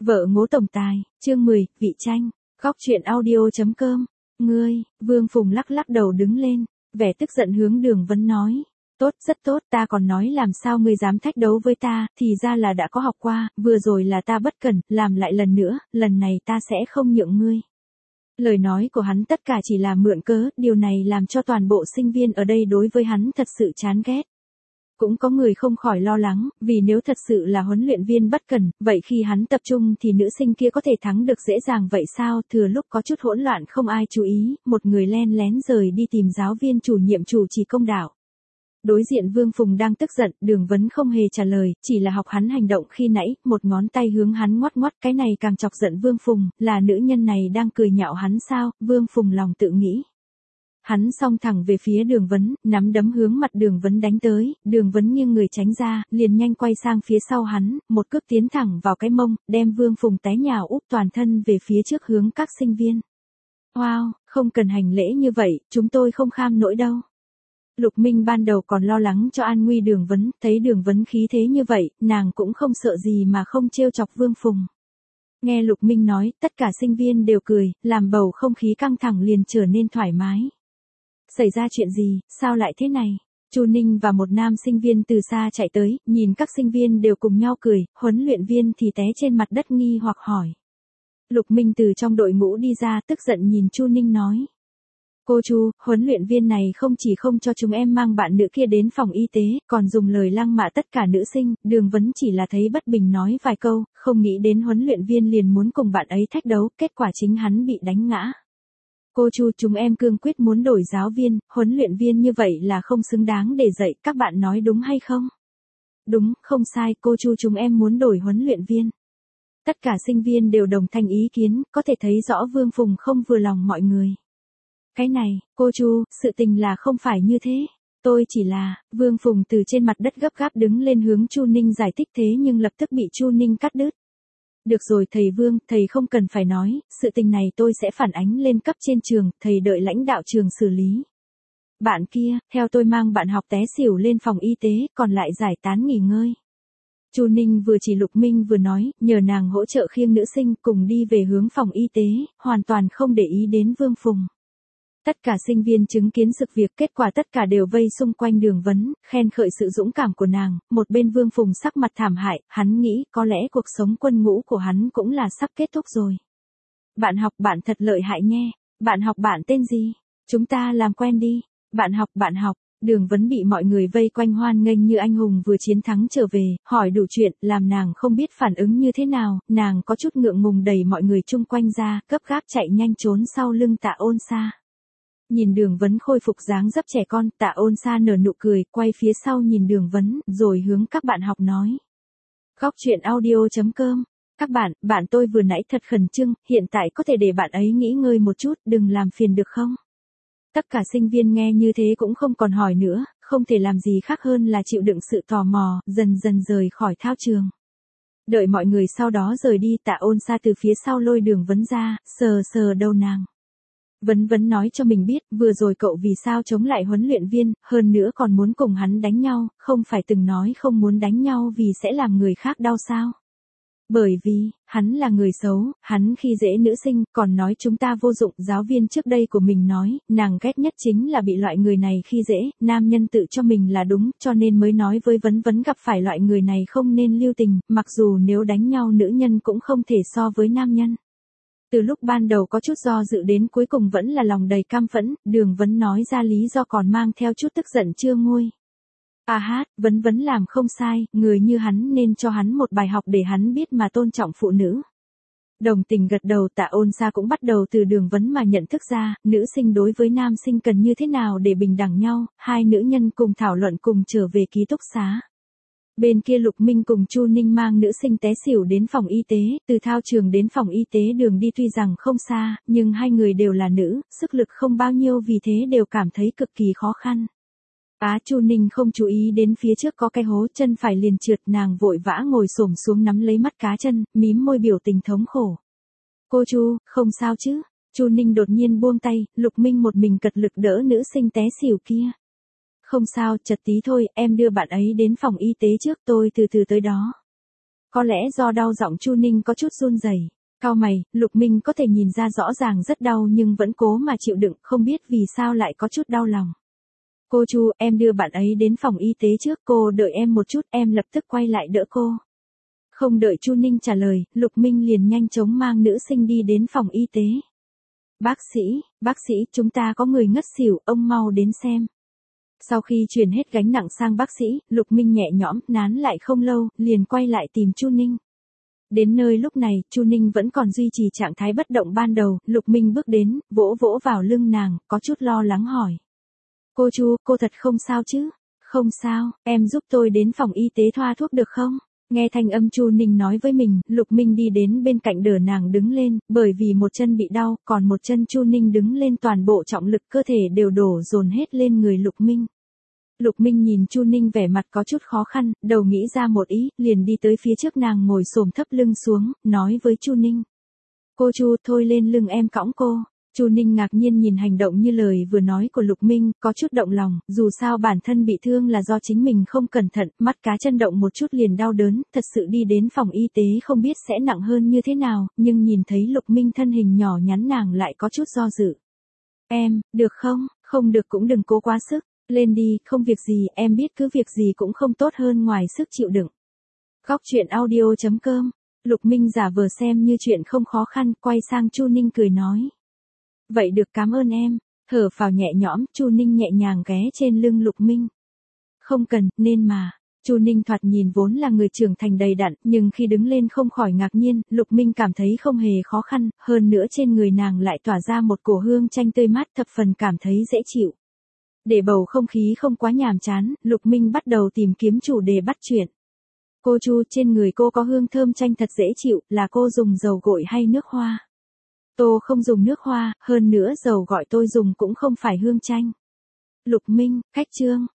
Vợ ngố tổng tài, chương 10, vị tranh, góc truyện audio.com. Ngươi, Vương Phùng lắc lắc đầu đứng lên, vẻ tức giận hướng Đường Vấn nói. Tốt, rất tốt, ta còn nói làm sao ngươi dám thách đấu với ta, thì ra là đã có học qua, vừa rồi là ta bất cẩn, làm lại lần nữa, lần này ta sẽ không nhượng ngươi. Lời nói của hắn tất cả chỉ là mượn cớ, điều này làm cho toàn bộ sinh viên ở đây đối với hắn thật sự chán ghét. Cũng có người không khỏi lo lắng, vì nếu thật sự là huấn luyện viên bất cẩn, vậy khi hắn tập trung thì nữ sinh kia có thể thắng được dễ dàng vậy sao? Thừa lúc có chút hỗn loạn không ai chú ý, một người len lén rời đi tìm giáo viên chủ nhiệm chủ trì công đạo. Đối diện Vương Phùng đang tức giận, Đường Vấn không hề trả lời, chỉ là học hắn hành động khi nãy, một ngón tay hướng hắn ngoắt ngoắt, cái này càng chọc giận Vương Phùng, là nữ nhân này đang cười nhạo hắn sao? Vương Phùng lòng tự nghĩ. Hắn xông thẳng về phía Đường Vấn, nắm đấm hướng mặt Đường Vấn đánh tới, Đường Vấn nghiêng người tránh ra, liền nhanh quay sang phía sau hắn, một cước tiến thẳng vào cái mông, đem Vương Phùng té nhào úp toàn thân về phía trước hướng các sinh viên. Wow, không cần hành lễ như vậy, chúng tôi không kham nổi đâu. Lục Minh ban đầu còn lo lắng cho an nguy Đường Vấn, thấy Đường Vấn khí thế như vậy, nàng cũng không sợ gì mà không trêu chọc Vương Phùng. Nghe Lục Minh nói, tất cả sinh viên đều cười, làm bầu không khí căng thẳng liền trở nên thoải mái. Xảy ra chuyện gì, sao lại thế này? Chu Ninh và một nam sinh viên từ xa chạy tới, nhìn các sinh viên đều cùng nhau cười, huấn luyện viên thì té trên mặt đất nghi hoặc hỏi. Lục Minh từ trong đội ngũ đi ra, tức giận nhìn Chu Ninh nói. Cô Chu, huấn luyện viên này không chỉ không cho chúng em mang bạn nữ kia đến phòng y tế, còn dùng lời lăng mạ tất cả nữ sinh, Đường Vấn chỉ là thấy bất bình nói vài câu, không nghĩ đến huấn luyện viên liền muốn cùng bạn ấy thách đấu, kết quả chính hắn bị đánh ngã. Cô Chu, chúng em cương quyết muốn đổi giáo viên, huấn luyện viên như vậy là không xứng đáng để dạy, các bạn nói đúng hay không? Đúng, không sai, cô Chu, chúng em muốn đổi huấn luyện viên. Tất cả sinh viên đều đồng thanh ý kiến, có thể thấy rõ Vương Phùng không vừa lòng mọi người. Cái này, cô Chu, sự tình là không phải như thế. Tôi chỉ là, Vương Phùng từ trên mặt đất gấp gáp đứng lên hướng Chu Ninh giải thích thế nhưng lập tức bị Chu Ninh cắt đứt. Được rồi thầy Vương, thầy không cần phải nói, sự tình này tôi sẽ phản ánh lên cấp trên trường, thầy đợi lãnh đạo trường xử lý. Bạn kia, theo tôi mang bạn học té xỉu lên phòng y tế, còn lại giải tán nghỉ ngơi. Chu Ninh vừa chỉ Lục Minh vừa nói, nhờ nàng hỗ trợ khiêng nữ sinh cùng đi về hướng phòng y tế, hoàn toàn không để ý đến Vương Phùng. Tất cả sinh viên chứng kiến sự việc, kết quả tất cả đều vây xung quanh Đường Vấn, khen khởi sự dũng cảm của nàng, một bên Vương Phùng sắc mặt thảm hại, hắn nghĩ có lẽ cuộc sống quân ngũ của hắn cũng là sắp kết thúc rồi. Bạn học bạn thật lợi hại nghe, bạn học bạn tên gì? Chúng ta làm quen đi, bạn học, Đường Vấn bị mọi người vây quanh hoan nghênh như anh hùng vừa chiến thắng trở về, hỏi đủ chuyện, làm nàng không biết phản ứng như thế nào, nàng có chút ngượng ngùng đẩy mọi người chung quanh ra, gấp gáp chạy nhanh trốn sau lưng Tạ Ôn Sa. Nhìn Đường Vấn khôi phục dáng dấp trẻ con, Tạ Ôn Sa nở nụ cười, quay phía sau nhìn Đường Vấn, rồi hướng các bạn học nói. Góc truyện audio.com. Các bạn tôi vừa nãy thật khẩn trương, hiện tại có thể để bạn ấy nghỉ ngơi một chút, đừng làm phiền được không? Tất cả sinh viên nghe như thế cũng không còn hỏi nữa, không thể làm gì khác hơn là chịu đựng sự tò mò, dần dần rời khỏi thao trường. Đợi mọi người sau đó rời đi, Tạ Ôn Sa từ phía sau lôi Đường Vấn ra, sờ sờ đầu nàng. Vấn nói cho mình biết, vừa rồi cậu vì sao chống lại huấn luyện viên, hơn nữa còn muốn cùng hắn đánh nhau, không phải từng nói không muốn đánh nhau vì sẽ làm người khác đau sao? Bởi vì, hắn là người xấu, hắn khi dễ nữ sinh, còn nói chúng ta vô dụng, giáo viên trước đây của mình nói, nàng ghét nhất chính là bị loại người này khi dễ, nam nhân tự cho mình là đúng, cho nên mới nói với Vấn gặp phải loại người này không nên lưu tình, mặc dù nếu đánh nhau nữ nhân cũng không thể so với nam nhân. Từ lúc ban đầu có chút do dự đến cuối cùng vẫn là lòng đầy cam phẫn, Đường Vấn nói ra lý do còn mang theo chút tức giận chưa nguôi. À hát, Vấn làm không sai, người như hắn nên cho hắn một bài học để hắn biết mà tôn trọng phụ nữ. Đồng tình gật đầu, Tạ Ôn Sa cũng bắt đầu từ Đường Vấn mà nhận thức ra, nữ sinh đối với nam sinh cần như thế nào để bình đẳng nhau, hai nữ nhân cùng thảo luận cùng trở về ký túc xá. Bên kia Lục Minh cùng Chu Ninh mang nữ sinh té xỉu đến phòng y tế, từ thao trường đến phòng y tế đường đi tuy rằng không xa, nhưng hai người đều là nữ, sức lực không bao nhiêu vì thế đều cảm thấy cực kỳ khó khăn. Chu Ninh không chú ý đến phía trước có cái hố, chân phải liền trượt, nàng vội vã ngồi xổm xuống nắm lấy mắt cá chân, mím môi biểu tình thống khổ. Cô Chu, không sao chứ? Chu Ninh đột nhiên buông tay, Lục Minh một mình cật lực đỡ nữ sinh té xỉu kia. Không sao, chật tí thôi, em đưa bạn ấy đến phòng y tế trước, tôi từ từ tới đó. Có lẽ do đau giọng Chu Ninh có chút run rẩy. Cau mày, Lục Minh có thể nhìn ra rõ ràng rất đau nhưng vẫn cố mà chịu đựng, không biết vì sao lại có chút đau lòng. Cô Chu, em đưa bạn ấy đến phòng y tế trước, cô đợi em một chút, em lập tức quay lại đỡ cô. Không đợi Chu Ninh trả lời, Lục Minh liền nhanh chóng mang nữ sinh đi đến phòng y tế. Bác sĩ, chúng ta có người ngất xỉu, ông mau đến xem. Sau khi truyền hết gánh nặng sang bác sĩ, Lục Minh nhẹ nhõm, nán lại không lâu, liền quay lại tìm Chu Ninh. Đến nơi lúc này, Chu Ninh vẫn còn duy trì trạng thái bất động ban đầu, Lục Minh bước đến, vỗ vỗ vào lưng nàng, có chút lo lắng hỏi. Cô Chu, cô thật không sao chứ? Không sao, em giúp tôi đến phòng y tế thoa thuốc được không? Nghe thanh âm Chu Ninh nói với mình, Lục Minh đi đến bên cạnh đỡ nàng đứng lên, bởi vì một chân bị đau, còn một chân Chu Ninh đứng lên toàn bộ trọng lực cơ thể đều đổ dồn hết lên người Lục Minh. Lục Minh nhìn Chu Ninh vẻ mặt có chút khó khăn, đầu nghĩ ra một ý, liền đi tới phía trước nàng ngồi xổm thấp lưng xuống, nói với Chu Ninh. Cô Chu, thôi lên lưng em cõng cô. Chu Ninh ngạc nhiên nhìn hành động như lời vừa nói của Lục Minh, có chút động lòng, dù sao bản thân bị thương là do chính mình không cẩn thận, mắt cá chân động một chút liền đau đớn, thật sự đi đến phòng y tế không biết sẽ nặng hơn như thế nào, nhưng nhìn thấy Lục Minh thân hình nhỏ nhắn nàng lại có chút do dự. Em, được không? Không được cũng đừng cố quá sức, lên đi, không việc gì, em biết cứ việc gì cũng không tốt hơn ngoài sức chịu đựng. Góc truyện audio.com, Lục Minh giả vờ xem như chuyện không khó khăn, quay sang Chu Ninh cười nói. Vậy được, cảm ơn em. Thở phào nhẹ nhõm, Chu Ninh nhẹ nhàng ghé trên lưng Lục Minh. Không cần, nên mà. Chu Ninh thoạt nhìn vốn là người trưởng thành đầy đặn, nhưng khi đứng lên không khỏi ngạc nhiên, Lục Minh cảm thấy không hề khó khăn, hơn nữa trên người nàng lại tỏa ra một cổ hương chanh tươi mát, thập phần cảm thấy dễ chịu. Để bầu không khí không quá nhàm chán, Lục Minh bắt đầu tìm kiếm chủ đề bắt chuyện. Cô Chu, trên người cô có hương thơm chanh thật dễ chịu, là cô dùng dầu gội hay nước hoa? Tôi không dùng nước hoa, hơn nữa dầu gội tôi dùng cũng không phải hương chanh. Lục Minh, khách trương,